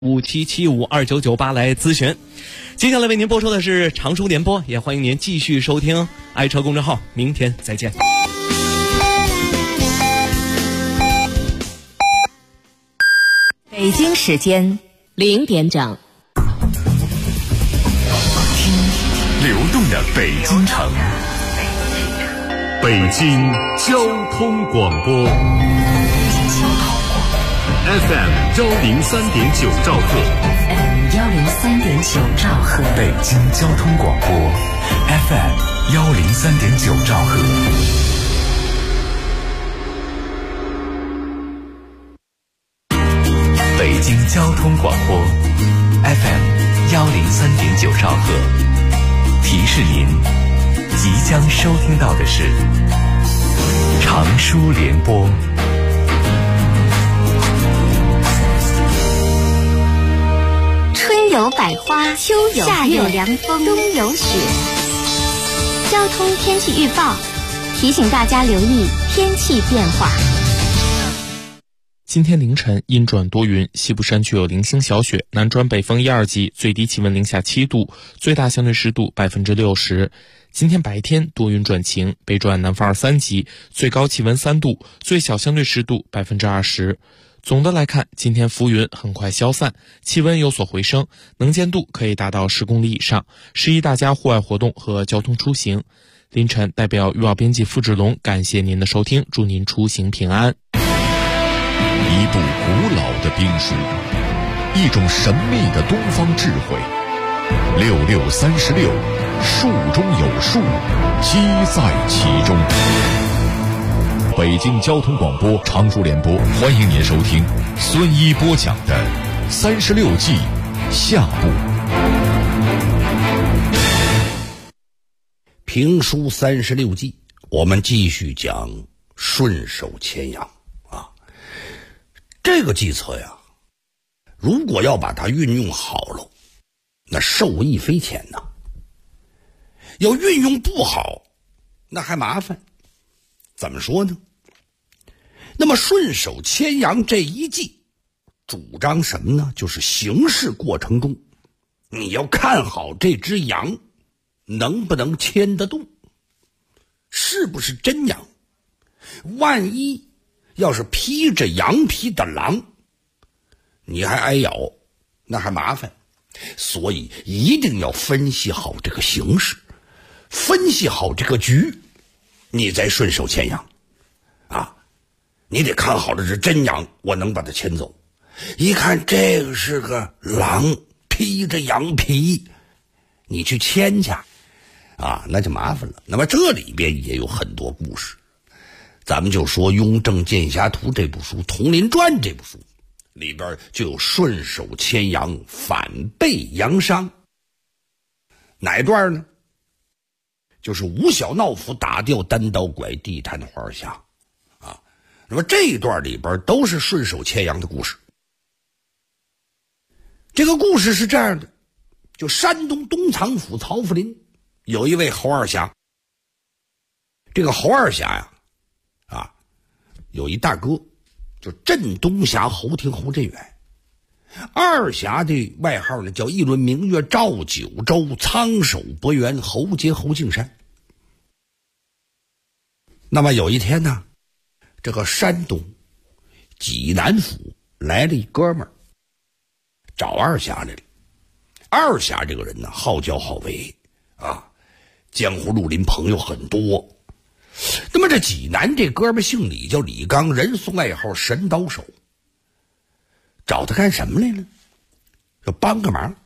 57752998来咨询。接下来为您播出的是长书联播，也欢迎您继续收听爱车公众号。明天再见。 北京时间0点整， 听流动的北京城，北京交通广播 FM 103.9兆赫 103.9兆赫， 北京交通广播 FM 103.9兆赫。北京交通广播 FM 103.9兆赫，提示您即将收听到的是长书联播。 春有百花，秋有夏有凉风，冬有雪。交通天气预报提醒大家留意天气变化。 今天凌晨阴转多云，西部山区有零星小雪，南转北风1、2级，最低气温零下7度，最大相对湿度60%。今天白天多云转晴，北转南风2、3级，最高气温3度，最小相对湿度20%。总的来看，今天浮云很快消散，气温有所回升，能见度可以达到10公里以上，适宜大家户外活动和交通出行。凌晨代表预报编辑付志龙感谢您的收听，祝您出行平安。 一部古老的兵书，一种神秘的东方智慧，6636，术中有术，机在其中。北京交通广播长书联播，欢迎您收听孙一播讲的36计下部。 评书36计，我们继续讲顺手牵羊。这个计策呀，如果要把它运用好了，那受益匪浅呐。要运用不好，那还麻烦。怎么说呢？那么顺手牵羊这一计主张什么呢？就是行事过程中你要看好这只羊能不能牵得动，是不是真羊。万一要是披着羊皮的狼，你还挨咬，那还麻烦。所以一定要分析好这个形势，分析好这个局，你再顺手牵羊啊！你得看好了这真羊，我能把它牵走。一看这个是个狼，披着羊皮，你去牵去啊，那就麻烦了。那么这里边也有很多故事。咱们就说《雍正剑侠图》这部书，《佟林传》这部书里边就有顺手牵羊，反被羊伤。哪段呢？就是吴小闹府打掉单刀拐地摊的黄二侠啊。那么这一段里边都是顺手牵羊的故事。这个故事是这样的，就山东东藏府曹福林有一位侯二侠。这个侯二侠呀，有一大哥就镇东侠侯廷侯振远，二侠的外号呢叫一轮明月照九州，苍首伯元侯杰侯敬山。那么有一天呢，这个山东济南府来了一哥们儿找二侠来了。二侠这个人呢好教好为啊，江湖绿林朋友很多。那么这济南这哥们姓李，叫李刚，人送外号神刀手。找他干什么来了？要帮个忙。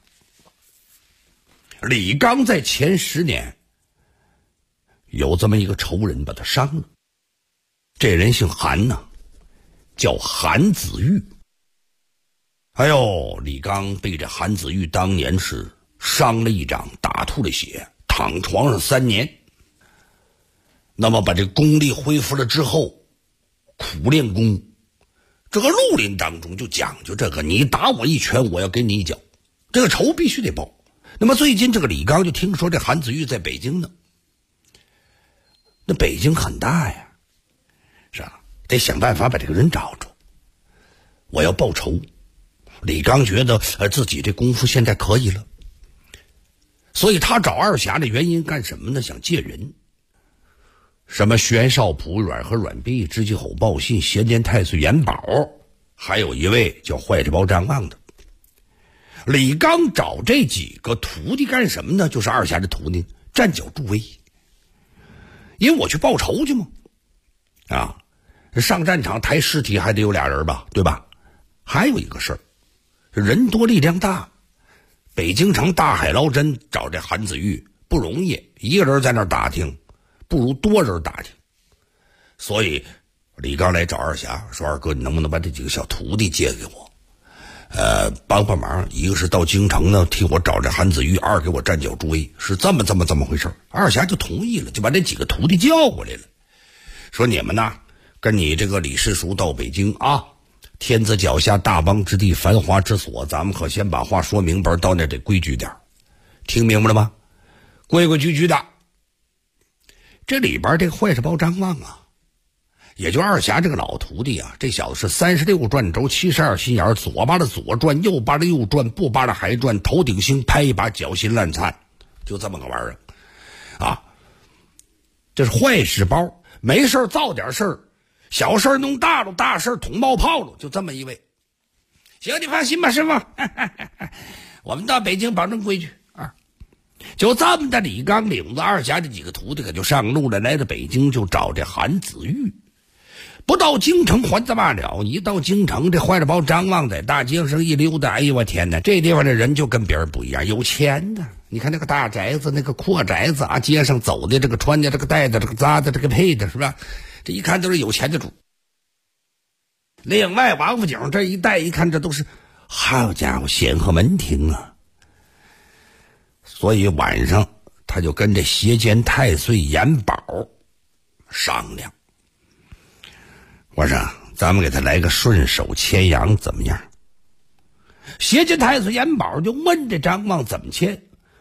李刚在前10年有这么一个仇人把他伤了，这人姓韩呢，叫韩子玉。哎呦，李刚被这韩子玉当年是伤了一掌，打吐了血，躺床上3年。那么把这功力恢复了之后，苦练功。这个绿林当中就讲究这个，你打我一拳，我要给你一脚，这个仇必须得报。那么最近这个李刚就听说这韩子玉在北京呢，那北京很大呀，是吧？得想办法把这个人找着。我要报仇。 李刚觉得自己这功夫现在可以了，所以他找二侠的原因干什么呢？想借人。什么袁绍普、阮和阮弼、知机吼报信、协监太岁严宝，还有一位叫坏着包张望的。李刚找这几个徒弟干什么呢？就是二侠的徒弟站脚助威，因为我去报仇去嘛。上战场抬尸体还得有俩人吧，对吧？还有一个事儿，人多力量大，北京城大海捞针找这韩子玉不容易，一个人在那儿打听不如多人打听。所以李刚来找二侠说，二哥你能不能把这几个小徒弟借给我，帮忙，一个是到京城呢替我找这韩子玉，二给我站脚助威，是这么回事。二侠就同意了，就把这几个徒弟叫过来了，说你们呢跟你这个李世叔到北京啊，天子脚下大邦之地，繁华之所，咱们可先把话说明白，到那得规矩点，听明白了吗？规规矩矩的。这里边这个坏着包张望啊，也就二侠这个老徒弟啊，这小子是36转轴72心眼，左扒拉左转，右扒拉右转，不扒拉还转，头顶星拍一把，脚心烂灿，就这么个玩意儿啊。这是坏事包，没事造点事儿，小事弄大了，大事捅冒泡了，就这么一位。行，你放心吧，师傅，我们到北京保证规矩啊。就这么的，李刚领着二侠这几个徒弟可就上路了，来到北京就找这韩子玉。不到京城还这罢了，一到京城，这坏了包张望在大街上一溜达，哎呦我天哪，这地方的人就跟别人不一样，有钱的。你看那个大宅子，那个阔宅子啊，街上走的这个穿的这个戴的这个扎的这个配的，是吧？这一看都是有钱的主。另外王府井这一带一看，这都是好家伙显赫门庭啊。所以晚上他就跟这协监太岁严宝商量，我说咱们给他来个顺手牵羊怎么样？协监太岁严宝就问这张望怎么牵？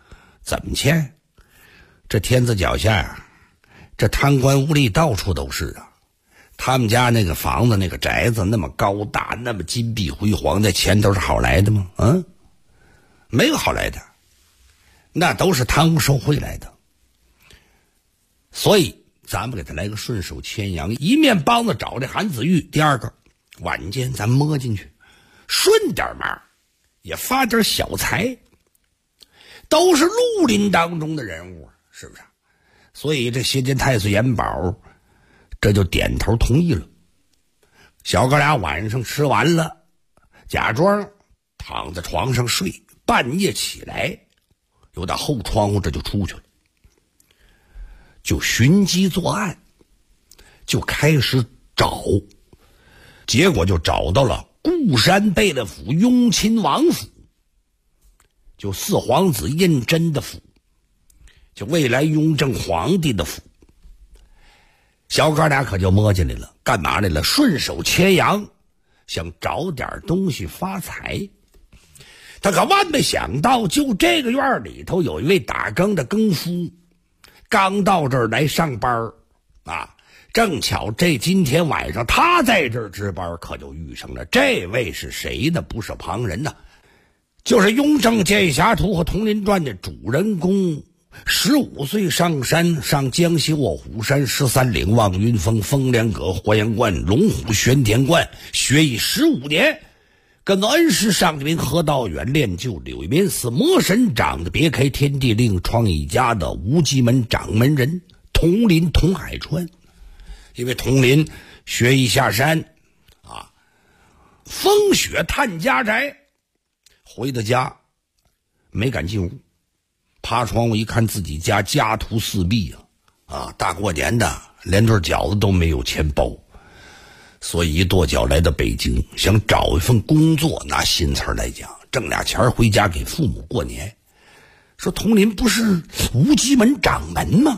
这天子脚下呀，这贪官污吏到处都是啊。他们家那个房子那个宅子那么高大，那么金碧辉煌，那钱都是好来的吗？没有好来的，那都是贪污受贿来的。所以咱们给他来个顺手牵羊，一面帮着找这韩子玉，第二个晚间咱摸进去顺点忙，也发点小财，都是绿林当中的人物，是不是？所以这协监太岁严宝这就点头同意了。小哥俩晚上吃完了，假装躺在床上睡，半夜起来由打后窗户这就出去了，就寻机作案，就开始找，结果就找到了固山贝勒府雍亲王府，就四皇子胤禛的府，就未来雍正皇帝的府。小哥俩可就摸进来了，干嘛来了？顺手牵羊，想找点东西发财。他可万没想到，就这个院里头有一位打更的更夫，刚到这儿来上班啊，正巧这今天晚上他在这儿值班，可就遇上了。这位是谁呢？不是旁人呢，就是《雍正剑侠图》和《铜林传》的主人公。15岁上山，上江西卧虎山，13岭望云峰，风凉阁、花阳观、龙虎玄天观，学艺15年，跟恩师上兵何道远练就柳面寺魔神掌的别开天地令创一家的无极门掌门人铜林铜海川。因为铜林学艺下山啊，风雪探家宅，回到家没敢进屋，爬窗户一看自己家徒四壁大过年的连顿饺子都没有钱包，所以一跺脚来到北京，想找一份工作，拿新词来讲挣俩钱回家给父母过年。说铜林不是无极门掌门吗？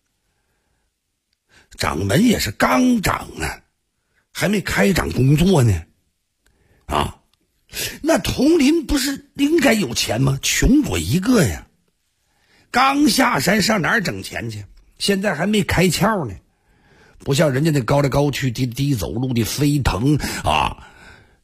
掌门也是刚掌啊，还没开展工作呢那铜林不是应该有钱吗？穷鬼一个呀，刚下山上哪儿挣钱去？现在还没开窍呢，不像人家那高来高去低低走路的飞腾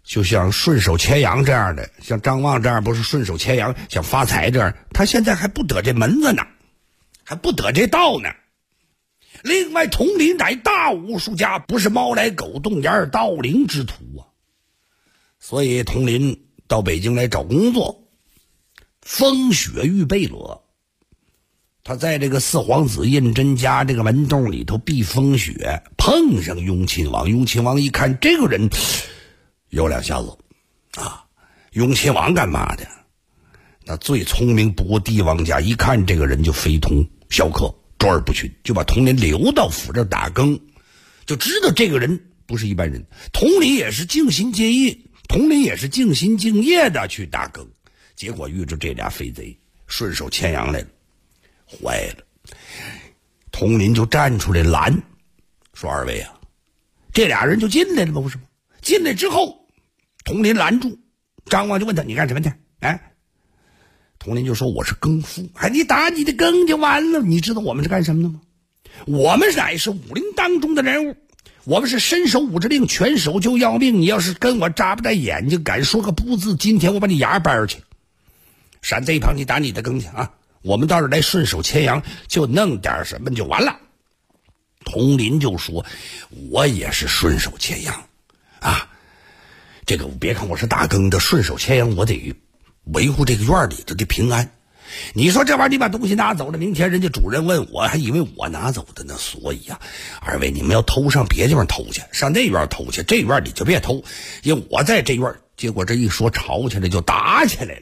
就像顺手牵羊这样的，像张望这样不是顺手牵羊想发财这样，他现在还不得这门子呢，还不得这道呢。另外佟林乃大武术家，不是猫来狗洞眼盗灵之徒啊。所以佟林到北京来找工作，风雪欲被勒，他在这个四皇子胤禛家这个门洞里头避风雪，碰上雍亲王。雍亲王一看这个人有两下子啊，雍亲王干嘛的？那最聪明不过帝王家，一看这个人就非同小可，卓尔不群，就把佟林留到府这打更，就知道这个人不是一般人。佟林也是尽心尽意，佟林也是尽心尽业的去打更，结果遇着这俩飞贼顺手牵羊来了，坏了。佟林就站出来拦，说二位啊，这俩人就进来了吗？不是吗？进来之后，佟林拦住张望，就问他你干什么去？哎，佟林就说我是更夫。哎，你打你的更就完了。你知道我们是干什么的吗？我们乃是武林当中的人物，我们是伸手五指令，拳手就要命。你要是跟我眨不戴眼睛，敢说个不字，今天我把你牙掰去。闪在一旁，你打你的更去啊！我们到这来顺手牵羊，就弄点什么就完了。佟林就说我也是顺手牵羊啊，这个别看我是打更的，顺手牵羊我得维护这个院里头的平安。你说这玩意儿你把东西拿走了，明天人家主人问我，还以为我拿走的呢。所以啊，二位你们要偷上别地方偷去，上那院偷去，这院里就别偷，因为我在这院。结果这一说吵起来就打起来了。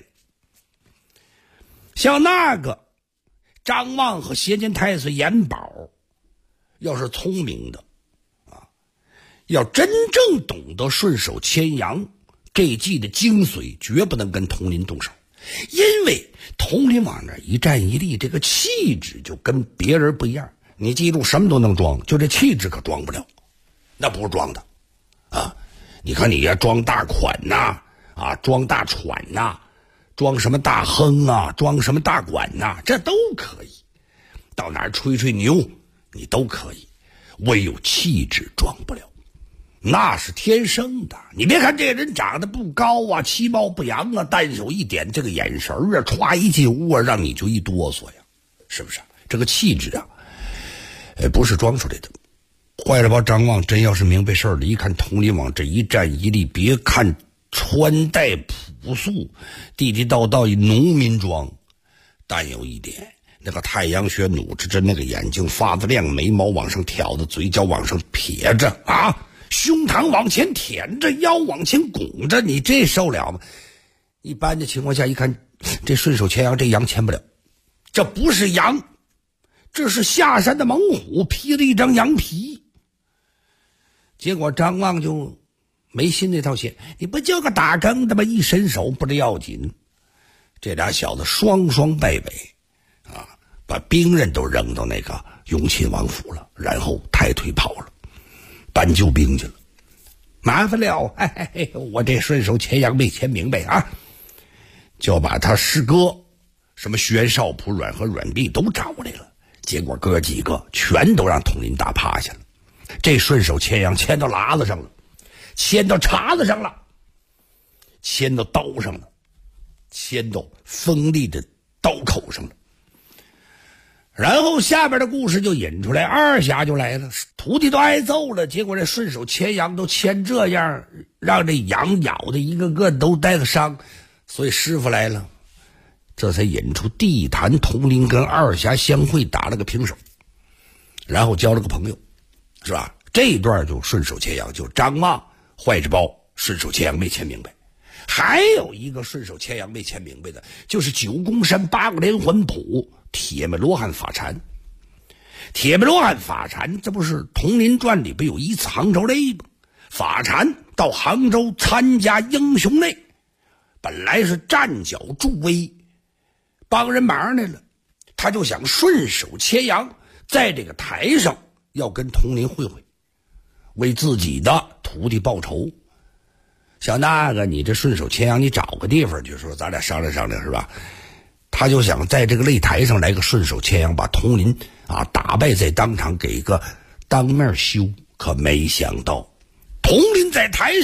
像那个张望和协监太岁严宝，要是聪明的啊，要真正懂得顺手牵羊这一计的精髓，绝不能跟佟林动手。因为佟林往那一站一立，这个气质就跟别人不一样。你记住，什么都能装，就这气质可装不了，那不是装的啊！你看你呀，装大款呐，啊，装大喘呐，装什么大亨啊，装什么大管呐，这都可以。到哪儿吹吹牛，你都可以，唯有气质装不了。那是天生的。你别看这个人长得不高啊，其貌不扬啊，但有一点这个眼神啊，歘一进屋啊，让你就一哆嗦呀，是不是？这个气质啊，不是装出来的。坏了吧，张望真要是明白事儿了，一看佟林往这一站一立，别看穿戴朴素，地地道道一农民装，但有一点，那个太阳穴努着那个眼睛发子亮，眉毛往上挑的，嘴角往上撇着啊，胸膛往前舔着，腰往前拱着，你这受了吗？一般的情况下一看，这顺手牵羊，这羊牵不了，这不是羊，这是下山的猛虎披了一张羊皮。结果张望就没信那套邪，你不就个打更的吗？一伸手不得要紧，这俩小子双双败北啊，把兵刃都扔到那个雍亲王府了，然后抬腿跑了，搬救兵去了。麻烦了，我这顺手牵羊没牵明白啊，就把他师哥什么薛少普、阮和阮弼都找来了，结果哥几个全都让佟林打趴下了。这顺手牵羊牵到喇子上了，牵到茬子上了，牵到刀上了，牵到锋利的刀口上了。然后下边的故事就引出来，二侠就来了，徒弟都挨揍了，结果这顺手牵羊都牵这样，让这羊咬的一个个都带个伤，所以师傅来了，这才引出地坛佟林跟二侠相会，打了个平手，然后交了个朋友，是吧？这一段就顺手牵羊，就张望坏纸包顺手牵羊没牵明白。还有一个顺手牵羊没牵明白的，就是九宫山八个连环谱铁面罗汉法禅。铁面罗汉法禅，这不是《佟林传》里边有一次杭州类吗？法禅到杭州参加英雄类，本来是站脚助威帮人忙来了，他就想顺手牵羊，在这个台上要跟佟林会会，为自己的徒弟报仇。像那个你这顺手牵羊，你找个地方就说咱俩商量商量，是吧？他就想在这个擂台上来个顺手牵羊，把佟林啊打败在当场，给个当面羞。可没想到佟林在台上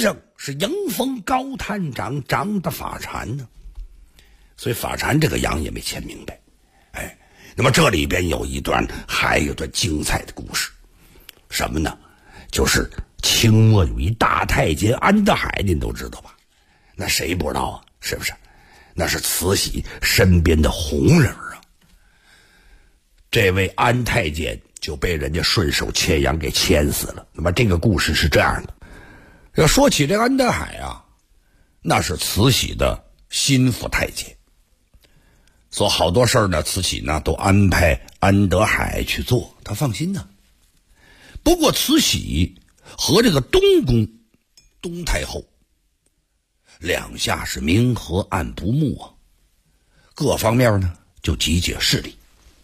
是迎风高探长长的法禅呢，所以法禅这个羊也没牵明白。那么这里边还有一段精彩的故事，什么呢？就是清末有一大太监安德海，您都知道吧？那谁不知道啊？是不是？那是慈禧身边的红人啊。这位安太监就被人家顺手牵羊给牵死了。那么这个故事是这样的，要说起这个安德海啊，那是慈禧的心腹太监，所以好多事儿呢，慈禧呢都安排安德海去做，他放心呢。不过慈禧和这个东宫东太后两下是明和暗不睦啊，各方面呢就集结势力。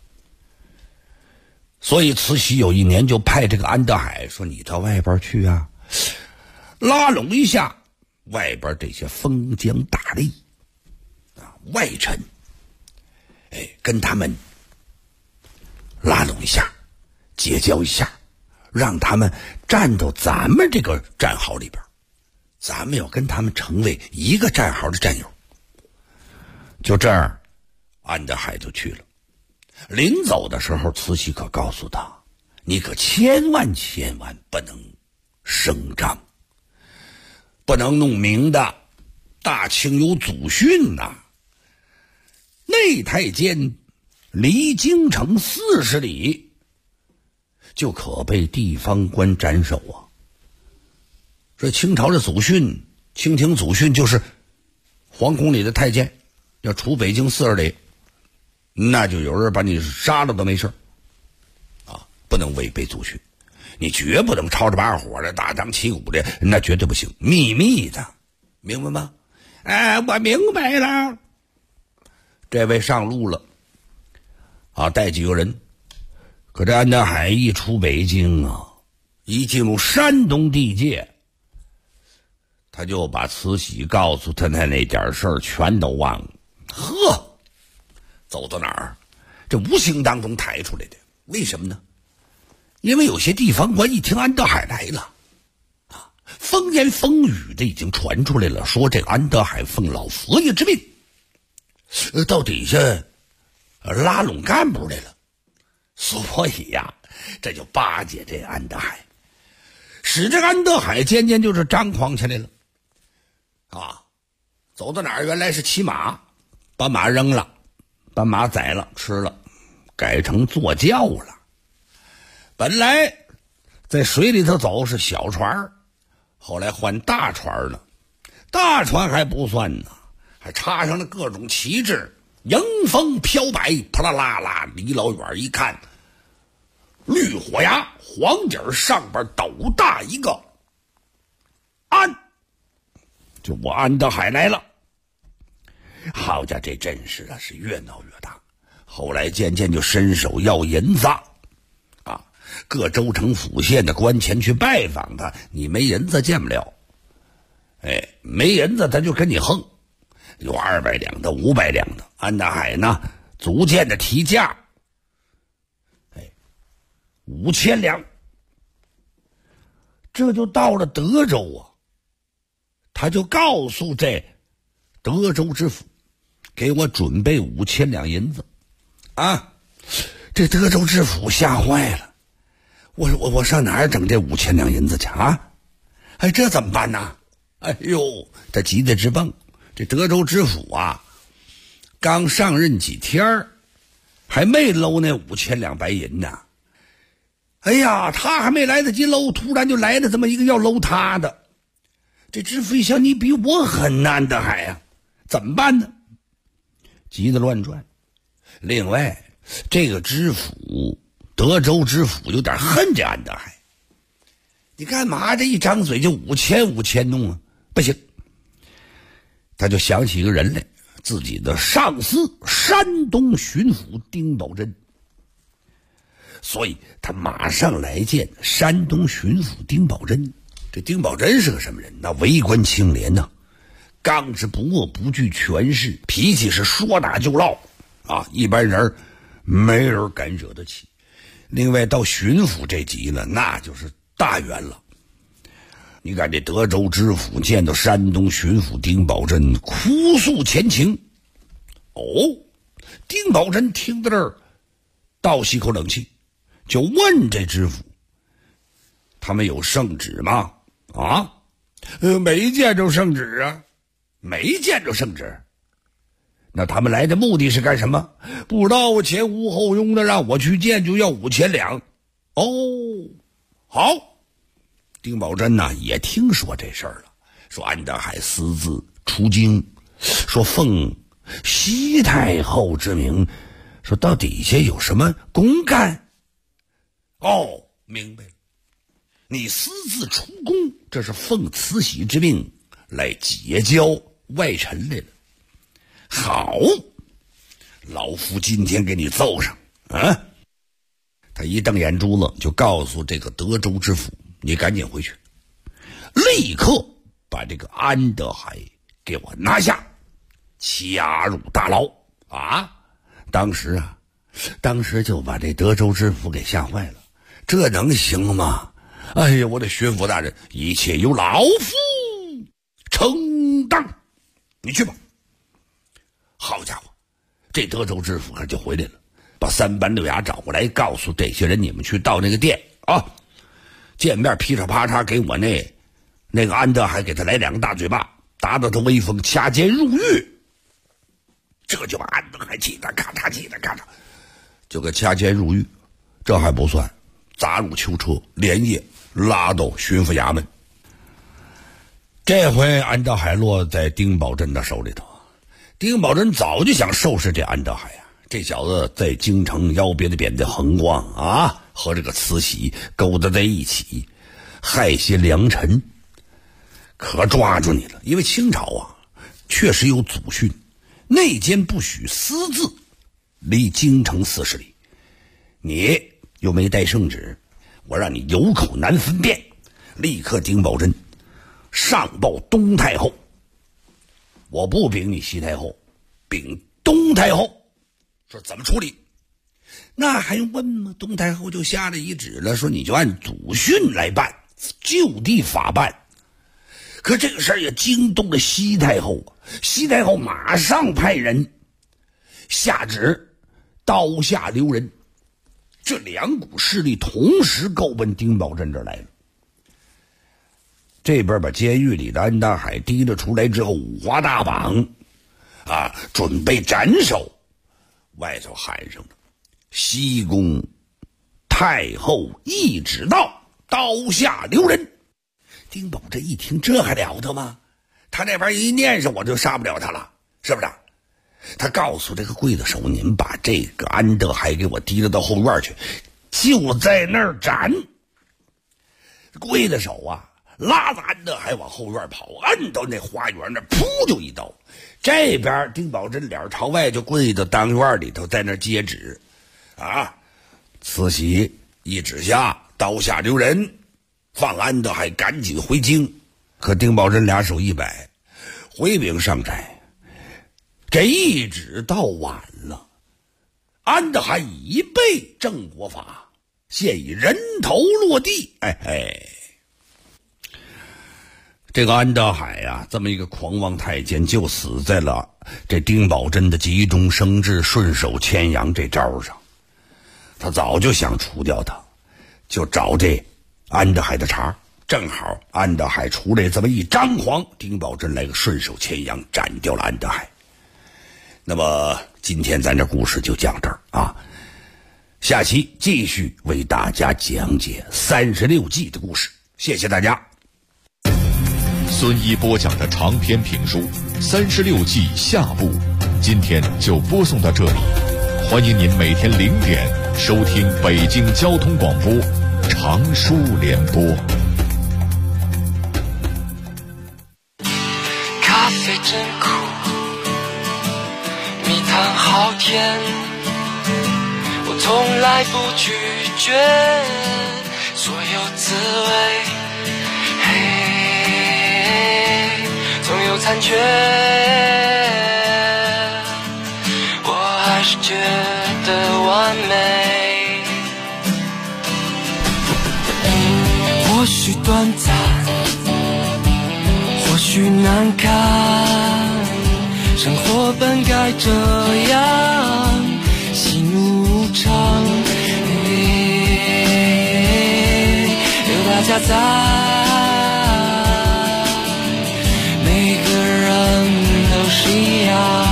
所以慈禧有一年就派这个安德海说，你到外边去啊，拉拢一下外边这些封疆大吏啊外臣，跟他们拉拢一下，结交一下，让他们站到咱们这个战壕里边，咱们要跟他们成为一个战壕的战友。就这样，安德海就去了。临走的时候，慈禧可告诉他，你可千万不能声张，不能弄明的，大清有祖训呐。内太监离京城40里，就可被地方官斩首啊。这清朝的祖训，清廷祖训就是皇宫里的太监要出北京40里，那就有人把你杀了都没事啊，不能违背祖训，你绝不能吵着把火的大张旗鼓的，那绝对不行，秘密的，明白吗？我明白了。这位上路了啊，带几个人。可这安德海一出北京啊，一进入山东地界，他就把慈禧告诉他的那点事儿全都忘了。呵，走到哪儿，这无形当中抬出来的。为什么呢？因为有些地方官一听安德海来了啊，风言风语的已经传出来了，说这个安德海奉老佛爷之命，到底下拉拢干部来了。所以呀，这就巴结这安德海，使这个安德海渐渐就是张狂起来了啊！走到哪儿，原来是骑马，把马扔了，把马宰了吃了，改成坐轿了。本来在水里头走是小船，后来换大船了。大船还不算呢，还插上了各种旗帜，迎风飘摆，啪啦啦啦，离老远一看，绿火牙，黄底儿上边斗大一个安，就我安德海来了。好家伙，这阵势啊是越闹越大，后来渐渐就伸手要银子啊，各州城府县的官前去拜访他，你没银子见不了，没银子他就跟你横，有200两的500两的。安德海呢逐渐的提价，5000两，这就到了德州啊。他就告诉这德州知府，给我准备5000两银子啊！这德州知府吓坏了，我上哪儿整这5000两银子去啊？这怎么办呢？哎呦，他急得直蹦。这德州知府啊，刚上任几天还没搂那5000两白银呢。哎呀，他还没来得及搂，突然就来了这么一个要搂他的。这知府一想，你比我狠呐，安德海啊，怎么办呢？急得乱转。另外，这个知府，德州知府有点恨这安德海。你干嘛这一张嘴就5000弄啊？不行。他就想起一个人来，自己的上司山东巡抚丁宝桢。所以他马上来见山东巡抚丁宝桢。这丁宝桢是个什么人？那为官清廉呢，刚直不阿，不惧权势，脾气是说打就唠啊，一般人没人敢惹得起。另外到巡抚这级了，那就是大员了。 你看这德州知府见到山东巡抚丁宝桢，哭诉前情。丁宝桢听到这儿，倒吸口冷气，就问这知府：“他们有圣旨吗？”没见着圣旨啊，没见着圣旨。那他们来的目的是干什么？不知道，前无后拥的让我去见，就要5000两。好。丁宝桢呢也听说这事儿了，说安德海私自出京，说奉西太后之名，说到底下有什么公干。明白了，你私自出宫，这是奉慈禧之命来结交外臣来了。好，老夫今天给你奏上啊！他一瞪眼珠子，就告诉这个德州知府：“你赶紧回去，立刻把这个安德海给我拿下，掐入大牢啊！”当时就把这德州知府给吓坏了，这能行吗？哎呀，我的巡抚大人，一切由老夫承担，你去吧。好家伙，这德州知府可就回来了，把3班6衙找过来，告诉这些人：“你们去到那个店啊，见面噼里啪嚓给我那个安德海给他来2个大嘴巴，打到他威风，掐监入狱。”这就把安德海气得咔嚓就给掐监入狱。这还不算，砸入囚车，连夜拉到巡抚衙门。这回安德海落在丁宝桢的手里头。丁宝桢早就想收拾这安德海啊，这小子在京城腰别的扁的横逛啊，和这个慈禧勾搭在一起，害些良臣。可抓住你了，因为清朝啊确实有祖训，内监不许私自离京城40里，你又没带圣旨，我让你有口难分辨。立刻丁宝桢上报东太后，我不禀你西太后，禀东太后，说怎么处理？那还用问吗？东太后就下了一旨了，说你就按祖训来办，就地法办。可这个事儿也惊动了西太后，西太后马上派人下旨刀下留人。这2股势力同时够奔丁宝桢这儿来了。这边把监狱里的安大海提了出来之后，五花大绑啊，准备斩首。外头喊上了：“西宫太后懿旨到，刀下留人。”丁宝桢一听，这还了得吗？他那边一念上，我就杀不了他了，是不是？他告诉这个刽子手：“您把这个安德海给我提了到后院去，就在那儿斩。”刽子手啊，拉着安德海往后院跑，摁到那花园那，噗就一刀。这边丁宝桢脸朝外就跪到当院里头，在那接旨啊。慈禧一旨下，刀下留人，放安德海赶紧回京。可丁宝桢2手一摆，回禀上斋，这一旨到晚了，安德海已被正国法，现已人头落地。这个安德海啊，这么一个狂妄太监，就死在了这丁宝桢的急中生智、顺手牵羊这招上。他早就想除掉他，就找这安德海的茬。正好安德海出来这么一张狂，丁宝桢来个顺手牵羊，斩掉了安德海。那么今天咱这故事就讲这儿啊，下期继续为大家讲解36计的故事。谢谢大家。 孙一播讲的长篇评书《36计》下部，今天就播送到这里。欢迎您每天0点收听北京交通广播长书联播。 咖啡真苦，蜜糖好甜，我从来不拒绝所有滋味，总有残缺，我还是觉得完美。或许短暂， 许难堪，生活本该这样，喜怒无常，有大家在，每个人都是一样。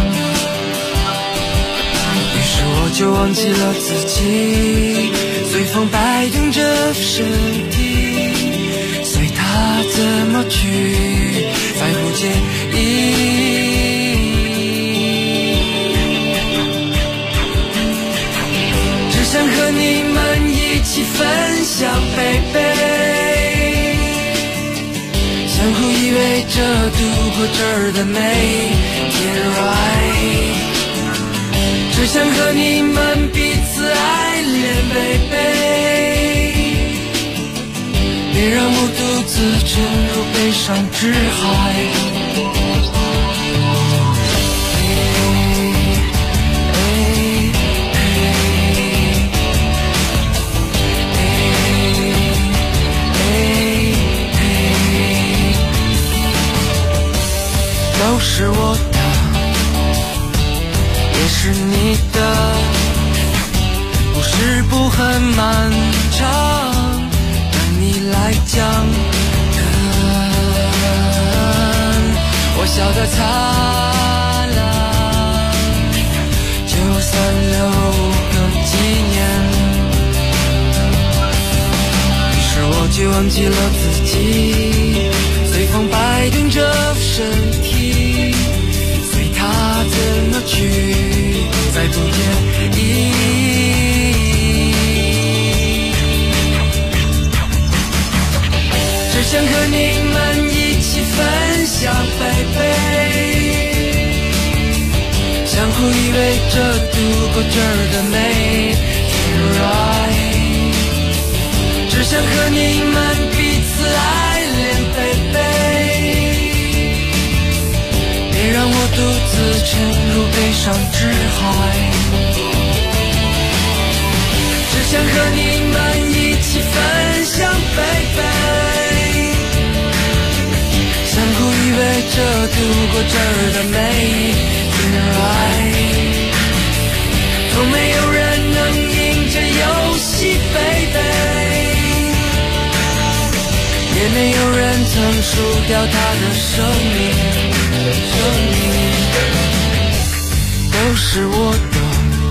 于是我就忘记了自己，随风摆动着身体，随它怎么去，再不介意。只想和你们一起分享baby，相互依偎着度过这儿的每天 right， 只想和你们彼此爱恋baby， 别让我独自沉入悲伤之海。都是我的，也是你的，故事不很漫长，对你来讲，我笑得灿烂，就算留个纪念。于是我就忘记了自己，随风摆动着身体，随它怎么去，再不介意。只想和你们一起分享baby，相互依偎着度过这儿的每天 right， 只想和你们彼此爱恋baby， 别让我独自沉入悲伤之海，只想和你们一起分享baby， 相互依偎着度过这儿的每天 right， 从没有人能赢这游戏baby，也没有人曾输掉他的生命，都是我的，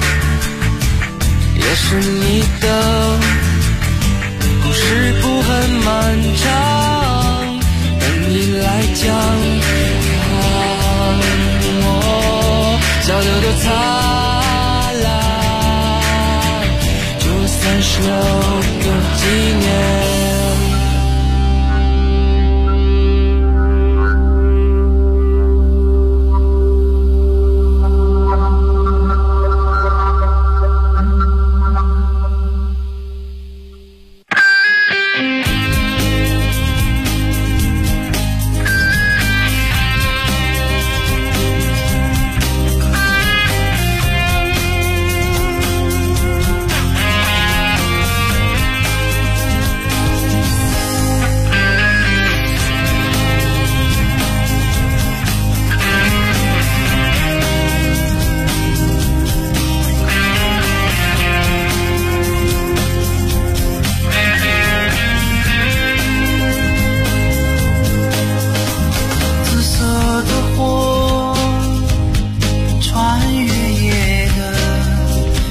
也是你的，故事不很漫长，等你来讲，我笑得多灿烂，就算是留个纪念。